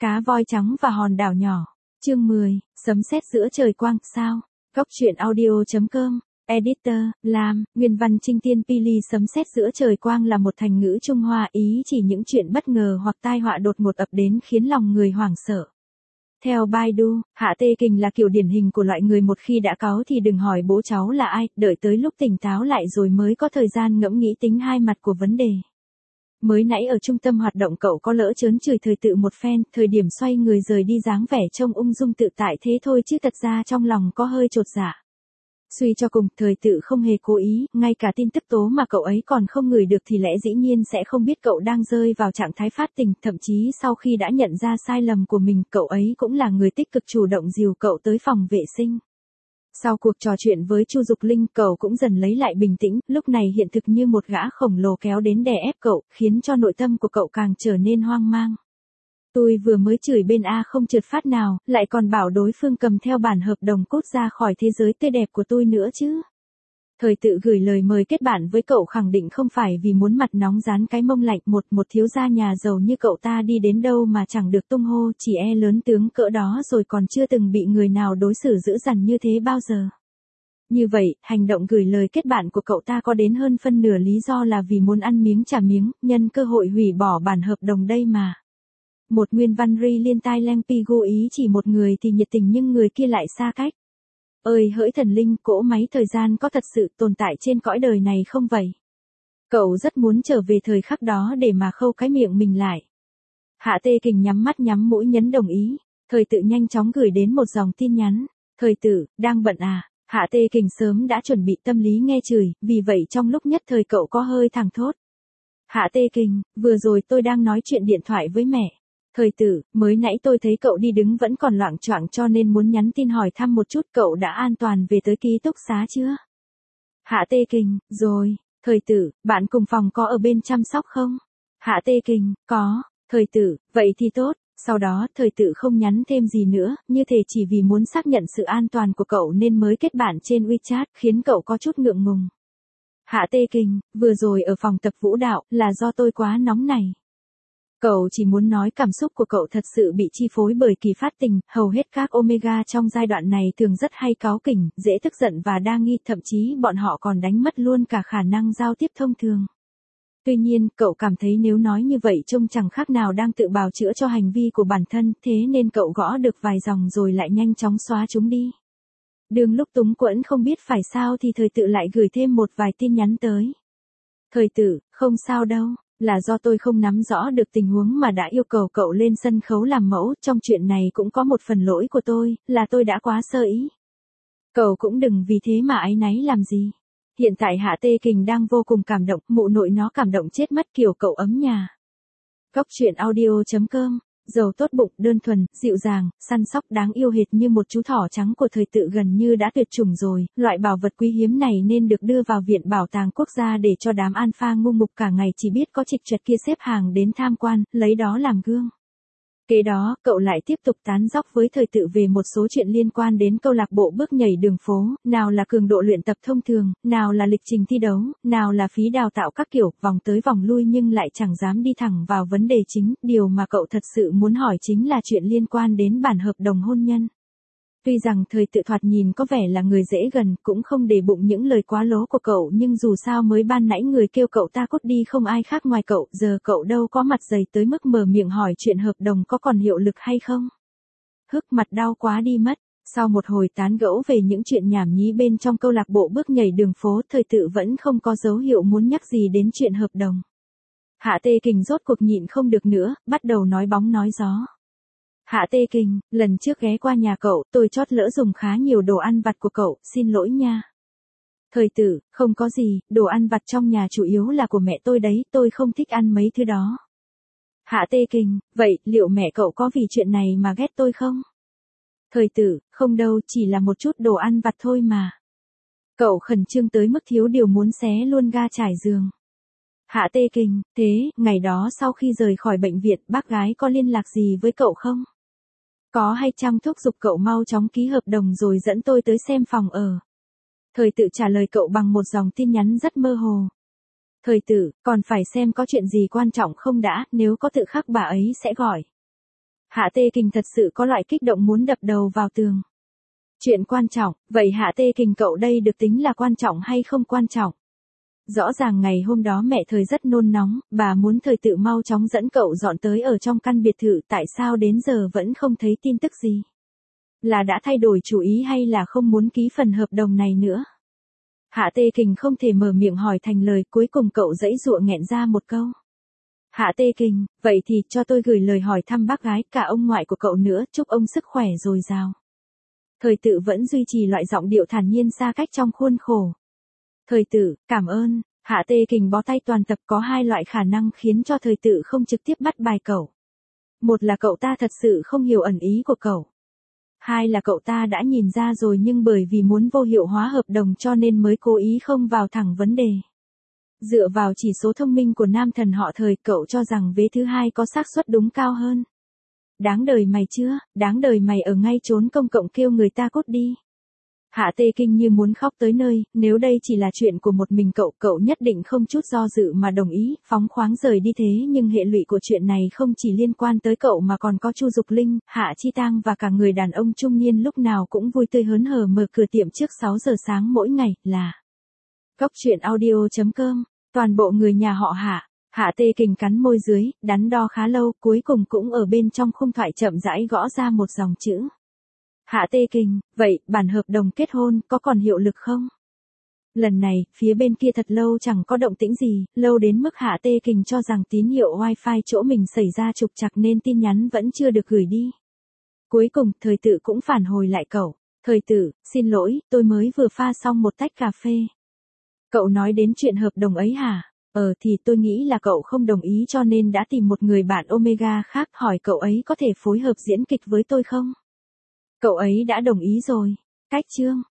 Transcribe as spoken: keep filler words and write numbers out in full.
Cá voi trắng và hòn đảo nhỏ. Chương mười, sấm sét giữa trời quang, sao? Góc truyện audio chấm com. Editor, Lam, nguyên văn Trinh Tiên Pili. Sấm sét giữa trời quang là một thành ngữ Trung Hoa, ý chỉ những chuyện bất ngờ hoặc tai họa đột ngột ập đến khiến lòng người hoảng sợ. Theo Baidu, Hạ Tê Kình là kiểu điển hình của loại người một khi đã cáu thì đừng hỏi bố cháu là ai, đợi tới lúc tỉnh táo lại rồi mới có thời gian ngẫm nghĩ tính hai mặt của vấn đề. Mới nãy ở trung tâm hoạt động cậu có lỡ trớn chửi Thời Tự một phen, thời điểm xoay người rời đi dáng vẻ trông ung dung tự tại thế thôi chứ thật ra trong lòng có hơi chột dạ. Suy cho cùng, Thời Tự không hề cố ý, ngay cả tin tức tố mà cậu ấy còn không ngửi được thì lẽ dĩ nhiên sẽ không biết cậu đang rơi vào trạng thái phát tình, thậm chí sau khi đã nhận ra sai lầm của mình, cậu ấy cũng là người tích cực chủ động dìu cậu tới phòng vệ sinh. Sau cuộc trò chuyện với Chu Dục Linh, cậu cũng dần lấy lại bình tĩnh, lúc này hiện thực như một gã khổng lồ kéo đến đè ép cậu, khiến cho nội tâm của cậu càng trở nên hoang mang. Tôi vừa mới chửi bên A không trượt phát nào, lại còn bảo đối phương cầm theo bản hợp đồng cút ra khỏi thế giới tươi đẹp của tôi nữa chứ. Thời Tự gửi lời mời kết bạn với cậu khẳng định không phải vì muốn mặt nóng dán cái mông lạnh, một một thiếu gia nhà giàu như cậu ta đi đến đâu mà chẳng được tung hô, chỉ e lớn tướng cỡ đó rồi còn chưa từng bị người nào đối xử dữ dằn như thế bao giờ. Như vậy, hành động gửi lời kết bạn của cậu ta có đến hơn phân nửa lý do là vì muốn ăn miếng trả miếng, nhân cơ hội hủy bỏ bản hợp đồng đây mà. Một nguyên văn ri liên tai leng pi gu ý chỉ một người thì nhiệt tình nhưng người kia lại xa cách. Ơi hỡi thần linh, cỗ máy thời gian có thật sự tồn tại trên cõi đời này không vậy? Cậu rất muốn trở về thời khắc đó để mà khâu cái miệng mình lại. Hạ Tê Kình nhắm mắt nhắm mũi nhấn đồng ý. Thời Tự nhanh chóng gửi đến một dòng tin nhắn. Thời Tự, đang bận à? Hạ Tê Kình sớm đã chuẩn bị tâm lý nghe chửi, vì vậy trong lúc nhất thời cậu có hơi thẳng thốt. Hạ Tê Kình, vừa rồi tôi đang nói chuyện điện thoại với mẹ. Thời Tự, mới nãy tôi thấy cậu đi đứng vẫn còn loạng choạng cho nên muốn nhắn tin hỏi thăm một chút cậu đã an toàn về tới ký túc xá chưa? Hạ Tê Kình, rồi. Thời Tự, bạn cùng phòng có ở bên chăm sóc không? Hạ Tê Kình, có. Thời Tự, vậy thì tốt. Sau đó, Thời Tự không nhắn thêm gì nữa, như thể chỉ vì muốn xác nhận sự an toàn của cậu nên mới kết bạn trên WeChat, khiến cậu có chút ngượng ngùng. Hạ Tê Kình, vừa rồi ở phòng tập vũ đạo, là do tôi quá nóng này. Cậu chỉ muốn nói cảm xúc của cậu thật sự bị chi phối bởi kỳ phát tình, hầu hết các Omega trong giai đoạn này thường rất hay cáu kỉnh, dễ tức giận và đa nghi, thậm chí bọn họ còn đánh mất luôn cả khả năng giao tiếp thông thường. Tuy nhiên, cậu cảm thấy nếu nói như vậy trông chẳng khác nào đang tự bào chữa cho hành vi của bản thân, thế nên cậu gõ được vài dòng rồi lại nhanh chóng xóa chúng đi. Đương lúc túng quẫn không biết phải sao thì Thời Tự lại gửi thêm một vài tin nhắn tới. Thời Tự, không sao đâu. Là do tôi không nắm rõ được tình huống mà đã yêu cầu cậu lên sân khấu làm mẫu, trong chuyện này cũng có một phần lỗi của tôi, là tôi đã quá sơ ý. Cậu cũng đừng vì thế mà áy náy làm gì. Hiện tại Hạ Tê Kình đang vô cùng cảm động, mụ nội nó cảm động chết mất kiểu cậu ấm nhà. Góc truyện audio chấm com. Giàu tốt bụng, đơn thuần, dịu dàng, săn sóc đáng yêu hệt như một chú thỏ trắng của Thời Tự gần như đã tuyệt chủng rồi, loại bảo vật quý hiếm này nên được đưa vào Viện Bảo tàng Quốc gia để cho đám alpha ngu mục cả ngày chỉ biết có trịch trật kia xếp hàng đến tham quan, lấy đó làm gương. Kế đó, cậu lại tiếp tục tán dóc với Thời Tự về một số chuyện liên quan đến câu lạc bộ bước nhảy đường phố, nào là cường độ luyện tập thông thường, nào là lịch trình thi đấu, nào là phí đào tạo các kiểu, vòng tới vòng lui nhưng lại chẳng dám đi thẳng vào vấn đề chính, điều mà cậu thật sự muốn hỏi chính là chuyện liên quan đến bản hợp đồng hôn nhân. Tuy rằng Thời Tự thoạt nhìn có vẻ là người dễ gần, cũng không để bụng những lời quá lố của cậu nhưng dù sao mới ban nãy người kêu cậu ta cút đi không ai khác ngoài cậu, giờ cậu đâu có mặt dày tới mức mở miệng hỏi chuyện hợp đồng có còn hiệu lực hay không. Hức mặt đau quá đi mất, sau một hồi tán gẫu về những chuyện nhảm nhí bên trong câu lạc bộ bước nhảy đường phố, Thời Tự vẫn không có dấu hiệu muốn nhắc gì đến chuyện hợp đồng. Hạ Tê Kình rốt cuộc nhịn không được nữa, bắt đầu nói bóng nói gió. Hạ Tê Kình, lần trước ghé qua nhà cậu, tôi chót lỡ dùng khá nhiều đồ ăn vặt của cậu, xin lỗi nha. Thời Tự, không có gì, đồ ăn vặt trong nhà chủ yếu là của mẹ tôi đấy, tôi không thích ăn mấy thứ đó. Hạ Tê Kình, vậy, liệu mẹ cậu có vì chuyện này mà ghét tôi không? Thời Tự, không đâu, chỉ là một chút đồ ăn vặt thôi mà. Cậu khẩn trương tới mức thiếu điều muốn xé luôn ga trải giường. Hạ Tê Kình, thế, ngày đó sau khi rời khỏi bệnh viện, bác gái có liên lạc gì với cậu không? Có hay chăng thúc giục cậu mau chóng ký hợp đồng rồi dẫn tôi tới xem phòng ở? Thời Tự trả lời cậu bằng một dòng tin nhắn rất mơ hồ. Thời Tự, còn phải xem có chuyện gì quan trọng không đã, nếu có tự khắc bà ấy sẽ gọi. Hạ Tê Kình thật sự có loại kích động muốn đập đầu vào tường. Chuyện quan trọng, vậy Hạ Tê Kình cậu đây được tính là quan trọng hay không quan trọng? Rõ ràng ngày hôm đó mẹ Thời rất nôn nóng, bà muốn Thời tự mau chóng dẫn cậu dọn tới ở trong căn biệt thự, tại sao đến giờ vẫn không thấy tin tức gì? Là đã thay đổi chủ ý hay là không muốn ký phần hợp đồng này nữa? Hạ Tê Kình không thể mở miệng hỏi thành lời, cuối cùng cậu giãy giụa nghẹn ra một câu. Hạ Tê Kình, vậy thì cho tôi gửi lời hỏi thăm bác gái, cả ông ngoại của cậu nữa, chúc ông sức khỏe dồi dào. Thời tự vẫn duy trì loại giọng điệu thản nhiên xa cách trong khuôn khổ. Thời tự, cảm ơn. Hạ Tê Kình bó tay toàn tập, có hai loại khả năng khiến cho Thời tự không trực tiếp bắt bài cậu. Một là cậu ta thật sự không hiểu ẩn ý của cậu. Hai là cậu ta đã nhìn ra rồi nhưng bởi vì muốn vô hiệu hóa hợp đồng cho nên mới cố ý không vào thẳng vấn đề. Dựa vào chỉ số thông minh của nam thần họ Thời, cậu cho rằng vế thứ hai có xác suất đúng cao hơn. Đáng đời mày chưa, đáng đời mày ở ngay trốn công cộng kêu người ta cút đi. Hạ Tê Kinh như muốn khóc tới nơi, nếu đây chỉ là chuyện của một mình cậu, cậu nhất định không chút do dự mà đồng ý, phóng khoáng rời đi, thế nhưng hệ lụy của chuyện này không chỉ liên quan tới cậu mà còn có Chu Dục Linh, Hạ Chi Tang và cả người đàn ông trung niên lúc nào cũng vui tươi hớn hở mở cửa tiệm trước sáu giờ sáng mỗi ngày, là Cóc Truyện Audio chấm com, toàn bộ người nhà họ Hạ. Hạ Tê Kình cắn môi dưới, đắn đo khá lâu, cuối cùng cũng ở bên trong khung thoại chậm rãi gõ ra một dòng chữ. Hạ Tê Kình, vậy, bản hợp đồng kết hôn có còn hiệu lực không? Lần này, phía bên kia thật lâu chẳng có động tĩnh gì, lâu đến mức Hạ Tê Kình cho rằng tín hiệu wifi chỗ mình xảy ra trục trặc nên tin nhắn vẫn chưa được gửi đi. Cuối cùng, Thời tự cũng phản hồi lại cậu. Thời tự, xin lỗi, tôi mới vừa pha xong một tách cà phê. Cậu nói đến chuyện hợp đồng ấy hả? Ờ thì tôi nghĩ là cậu không đồng ý cho nên đã tìm một người bạn Omega khác, hỏi cậu ấy có thể phối hợp diễn kịch với tôi không? Cậu ấy đã đồng ý rồi. Cách chương.